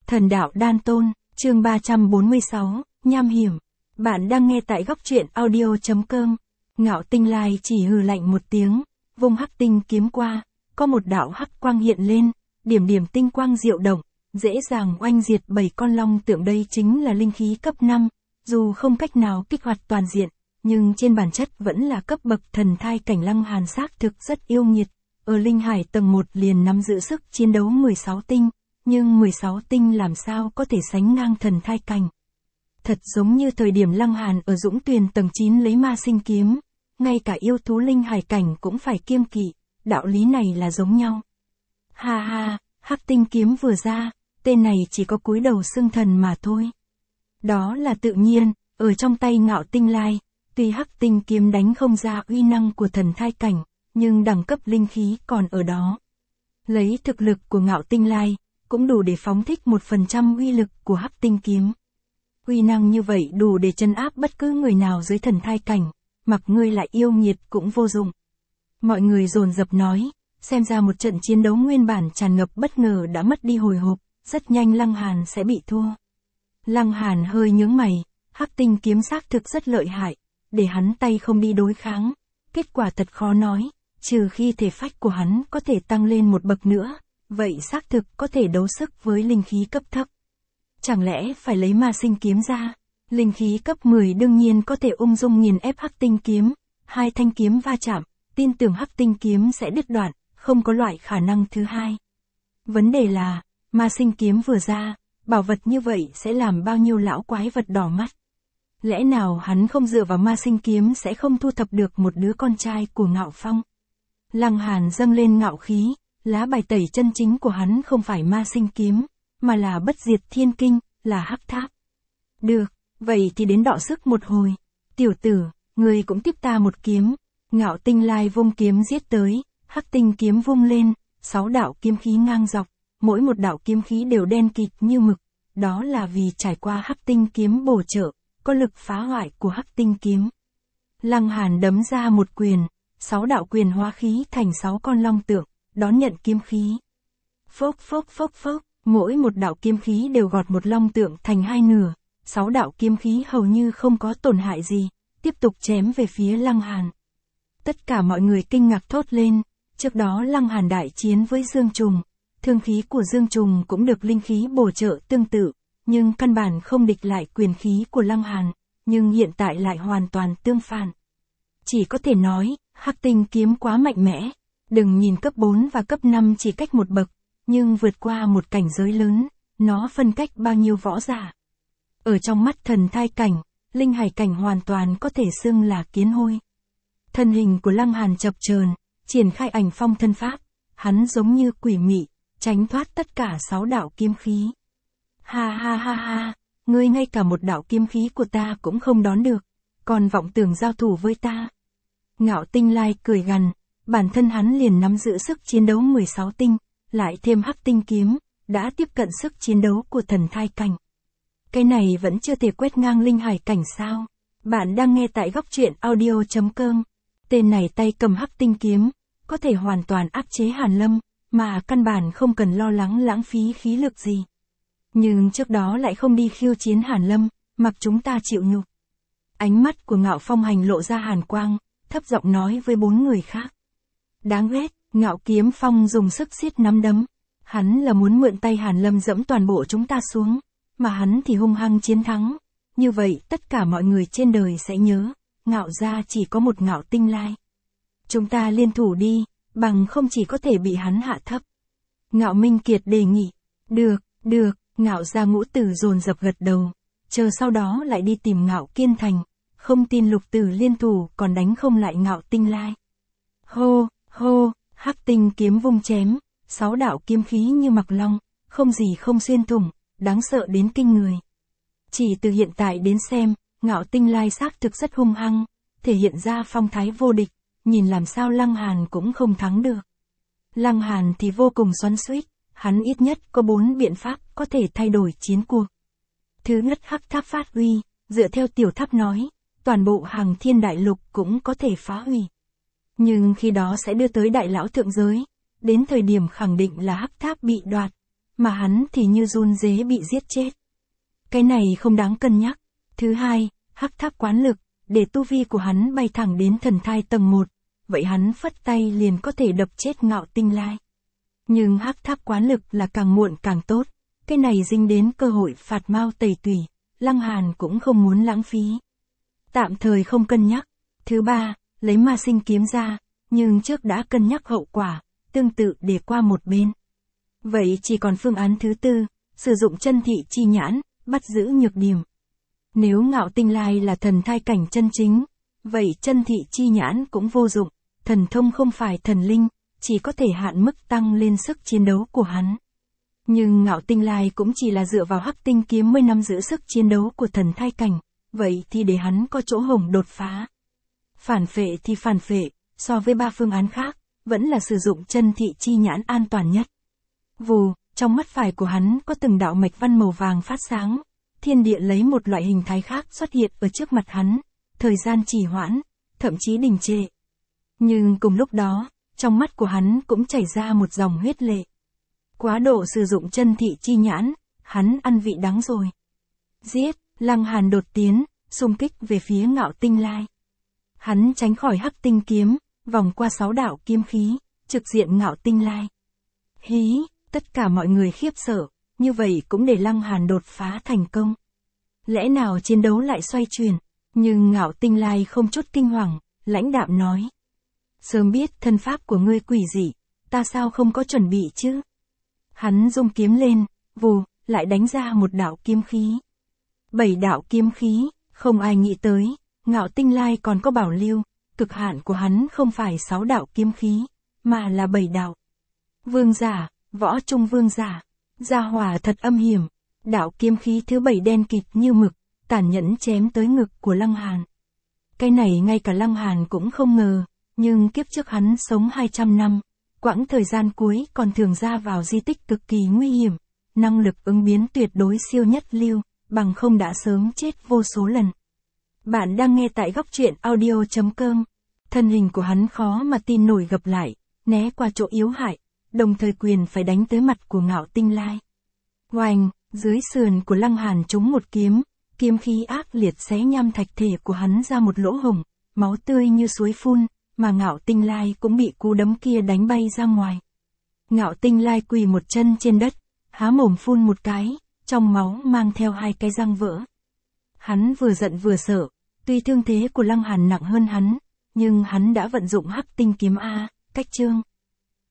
Thần đạo đan tôn, chương 346, nham hiểm. Bạn đang nghe tại góc truyện audio.com. Ngạo Tinh Lai chỉ hừ lạnh một tiếng, vung hắc tinh kiếm qua, có một đạo hắc quang hiện lên, điểm điểm tinh quang diệu động, dễ dàng oanh diệt 7 con long tượng. Đây chính là linh khí cấp 5, dù không cách nào kích hoạt toàn diện, nhưng trên bản chất vẫn là cấp bậc thần thai cảnh. Lăng Hàn xác thực rất yêu nghiệt, ở linh hải tầng 1 liền nắm giữ sức chiến đấu 16 tinh. Nhưng 16 tinh làm sao có thể sánh ngang thần thai cảnh. Thật giống như thời điểm Lăng Hàn ở Dũng Tuyền tầng 9 lấy ma sinh kiếm, ngay cả yêu thú linh hải cảnh cũng phải kiêng kỵ, đạo lý này là giống nhau. Ha ha, hắc tinh kiếm vừa ra, tên này chỉ có cúi đầu xưng thần mà thôi. Đó là tự nhiên, ở trong tay Ngạo Tinh Lai, tuy hắc tinh kiếm đánh không ra uy năng của thần thai cảnh, nhưng đẳng cấp linh khí còn ở đó. Lấy thực lực của Ngạo Tinh Lai, cũng đủ để phóng thích 1% uy lực của hắc tinh kiếm. Uy năng như vậy đủ để trấn áp bất cứ người nào dưới thần thai cảnh, mặc ngươi lại yêu nghiệt cũng vô dụng. Mọi người dồn dập nói, xem ra một trận chiến đấu nguyên bản tràn ngập bất ngờ đã mất đi hồi hộp, rất nhanh Lăng Hàn sẽ bị thua. Lăng Hàn hơi nhướng mày, hắc tinh kiếm xác thực rất lợi hại, để hắn tay không đi đối kháng, kết quả thật khó nói, trừ khi thể phách của hắn có thể tăng lên một bậc nữa. Vậy xác thực có thể đấu sức với linh khí cấp thấp. Chẳng lẽ phải lấy ma sinh kiếm ra? Linh khí cấp 10 đương nhiên có thể ung dung nghiền ép hắc tinh kiếm, hai thanh kiếm va chạm, tin tưởng hắc tinh kiếm sẽ đứt đoạn, không có loại khả năng thứ hai. Vấn đề là, ma sinh kiếm vừa ra, bảo vật như vậy sẽ làm bao nhiêu lão quái vật đỏ mắt. Lẽ nào hắn không dựa vào ma sinh kiếm sẽ không thu thập được một đứa con trai của Ngạo Phong? Lăng Hàn dâng lên ngạo khí. Lá bài tẩy chân chính của hắn không phải ma sinh kiếm, mà là bất diệt thiên kinh, là hắc tháp. Được, vậy thì đến đọ sức một hồi. Tiểu tử, ngươi cũng tiếp ta một kiếm. Ngạo Tinh Lai vung kiếm giết tới, hắc tinh kiếm vung lên, 6 đạo kiếm khí ngang dọc, mỗi một đạo kiếm khí đều đen kịt như mực. Đó là vì trải qua hắc tinh kiếm bổ trợ, có lực phá hoại của hắc tinh kiếm. Lăng Hàn đấm ra một quyền, 6 đạo quyền hóa khí thành 6 con long tượng. Đón nhận kiếm khí. Phốc phốc phốc phốc, mỗi một đạo kiếm khí đều gọt một long tượng thành hai nửa, 6 đạo kiếm khí hầu như không có tổn hại gì, tiếp tục chém về phía Lăng Hàn. Tất cả mọi người kinh ngạc thốt lên, trước đó Lăng Hàn đại chiến với Dương Trùng, thương khí của Dương Trùng cũng được linh khí bổ trợ tương tự, nhưng căn bản không địch lại quyền khí của Lăng Hàn, nhưng hiện tại lại hoàn toàn tương phản. Chỉ có thể nói, hắc tinh kiếm quá mạnh mẽ. Đừng nhìn cấp 4 và cấp 5 chỉ cách một bậc, nhưng vượt qua một cảnh giới lớn, nó phân cách bao nhiêu võ giả. Ở trong mắt thần thai cảnh, linh hải cảnh hoàn toàn có thể xưng là kiến hôi. Thân hình của Lăng Hàn chập chờn, triển khai ảnh phong thân pháp, hắn giống như quỷ mị, tránh thoát tất cả 6 đạo kiếm khí. Ha ha ha ha, ngươi ngay cả một đạo kiếm khí của ta cũng không đón được, còn vọng tưởng giao thủ với ta. Ngạo Tinh Lai cười gằn. Bản thân hắn liền nắm giữ sức chiến đấu 16 tinh, lại thêm hắc tinh kiếm, đã tiếp cận sức chiến đấu của thần thai cảnh. Cái này vẫn chưa thể quét ngang linh hải cảnh sao? Bạn đang nghe tại góc truyện audio.com. Tên này tay cầm hắc tinh kiếm, có thể hoàn toàn áp chế Hàn Lâm, mà căn bản không cần lo lắng lãng phí khí lực gì. Nhưng trước đó lại không đi khiêu chiến Hàn Lâm, mặc chúng ta chịu nhục. Ánh mắt của Ngạo Phong Hành lộ ra hàn quang, thấp giọng nói với 4 người khác. Đáng ghét, Ngạo Kiếm Phong dùng sức siết nắm đấm. Hắn là muốn mượn tay Hàn Lâm dẫm toàn bộ chúng ta xuống, mà hắn thì hung hăng chiến thắng. Như vậy tất cả mọi người trên đời sẽ nhớ, Ngạo gia chỉ có một Ngạo Tinh Lai. Chúng ta liên thủ đi, bằng không chỉ có thể bị hắn hạ thấp. Ngạo Minh Kiệt đề nghị. Được, Ngạo gia Ngũ Tử dồn dập gật đầu, chờ sau đó lại đi tìm Ngạo Kiên Thành, không tin Lục Tử liên thủ còn đánh không lại Ngạo Tinh Lai. Hô, hắc tinh kiếm vung chém, 6 đạo kiếm khí như mặc long, không gì không xuyên thủng, đáng sợ đến kinh người. Chỉ từ hiện tại đến xem, Ngạo Tinh Lai xác thực rất hung hăng, thể hiện ra phong thái vô địch, nhìn làm sao Lăng Hàn cũng không thắng được. Lăng Hàn thì vô cùng xoắn xuýt, hắn ít nhất có 4 biện pháp có thể thay đổi chiến cuộc. Thứ nhất, hắc tháp phát huy, dựa theo tiểu tháp nói, toàn bộ Hằng Thiên Đại Lục cũng có thể phá hủy. Nhưng khi đó sẽ đưa tới đại lão thượng giới, đến thời điểm khẳng định là hắc tháp bị đoạt, mà hắn thì như run rế bị giết chết. Cái này không đáng cân nhắc. Thứ hai, hắc tháp quán lực, để tu vi của hắn bay thẳng đến thần thai tầng 1, vậy hắn phất tay liền có thể đập chết Ngạo Tinh Lai. Nhưng hắc tháp quán lực là càng muộn càng tốt, cái này dính đến cơ hội phạt mao tẩy tủy, Lăng Hàn cũng không muốn lãng phí. Tạm thời không cân nhắc. Thứ ba, lấy ma sinh kiếm ra, nhưng trước đã cân nhắc hậu quả, tương tự để qua một bên. Vậy chỉ còn phương án thứ tư, sử dụng chân thị chi nhãn, bắt giữ nhược điểm. Nếu Ngạo Tinh Lai là thần thai cảnh chân chính, vậy chân thị chi nhãn cũng vô dụng, thần thông không phải thần linh, chỉ có thể hạn mức tăng lên sức chiến đấu của hắn. Nhưng Ngạo Tinh Lai cũng chỉ là dựa vào hắc tinh kiếm mới nắm giữ sức chiến đấu của thần thai cảnh, vậy thì để hắn có chỗ hổng đột phá. Phản phệ thì phản phệ, so với ba phương án khác, vẫn là sử dụng chân thị chi nhãn an toàn nhất. Vù, trong mắt phải của hắn có từng đạo mạch văn màu vàng phát sáng, thiên địa lấy một loại hình thái khác xuất hiện ở trước mặt hắn, thời gian trì hoãn, thậm chí đình trệ. Nhưng cùng lúc đó, trong mắt của hắn cũng chảy ra một dòng huyết lệ. Quá độ sử dụng chân thị chi nhãn, hắn ăn vị đắng rồi. Giết, Lăng Hàn đột tiến, xung kích về phía Ngạo Tinh Lai. Hắn tránh khỏi hắc tinh kiếm, vòng qua 6 đạo kiếm khí, trực diện Ngạo Tinh Lai. Hí, tất cả mọi người khiếp sợ, như vậy cũng để Lăng Hàn đột phá thành công. Lẽ nào chiến đấu lại xoay chuyển, nhưng Ngạo Tinh Lai không chút kinh hoàng, lãnh đạm nói. Sớm biết thân pháp của ngươi quỷ dị, ta sao không có chuẩn bị chứ? Hắn rung kiếm lên, vù, lại đánh ra một đạo kiếm khí. 7 đạo kiếm khí, không ai nghĩ tới, Ngạo Tinh Lai còn có bảo lưu, cực hạn của hắn không phải 6 đạo kiếm khí, mà là 7 đạo. Vương giả, võ trung vương giả, gia hỏa thật âm hiểm, đạo kiếm khí thứ 7 đen kịt như mực, tàn nhẫn chém tới ngực của Lăng Hàn. Cái này ngay cả Lăng Hàn cũng không ngờ, nhưng kiếp trước hắn sống 200 năm, quãng thời gian cuối còn thường ra vào di tích cực kỳ nguy hiểm, năng lực ứng biến tuyệt đối siêu nhất lưu, bằng không đã sớm chết vô số lần. Bạn đang nghe tại góc truyện audio.com. Thân hình của hắn khó mà tin nổi gập lại, né qua chỗ yếu hại, đồng thời quyền phải đánh tới mặt của Ngạo Tinh Lai. Oanh, dưới sườn của Lăng Hàn trúng một kiếm, kiếm khí ác liệt xé nhăm thạch thể của hắn ra một lỗ hổng, máu tươi như suối phun, mà Ngạo Tinh Lai cũng bị cú đấm kia đánh bay ra ngoài. Ngạo Tinh Lai quỳ một chân trên đất, há mồm phun một cái, trong máu mang theo 2 cái răng vỡ. Hắn vừa giận vừa sợ, tuy thương thế của Lăng Hàn nặng hơn hắn, nhưng hắn đã vận dụng hắc tinh kiếm A, cách chương.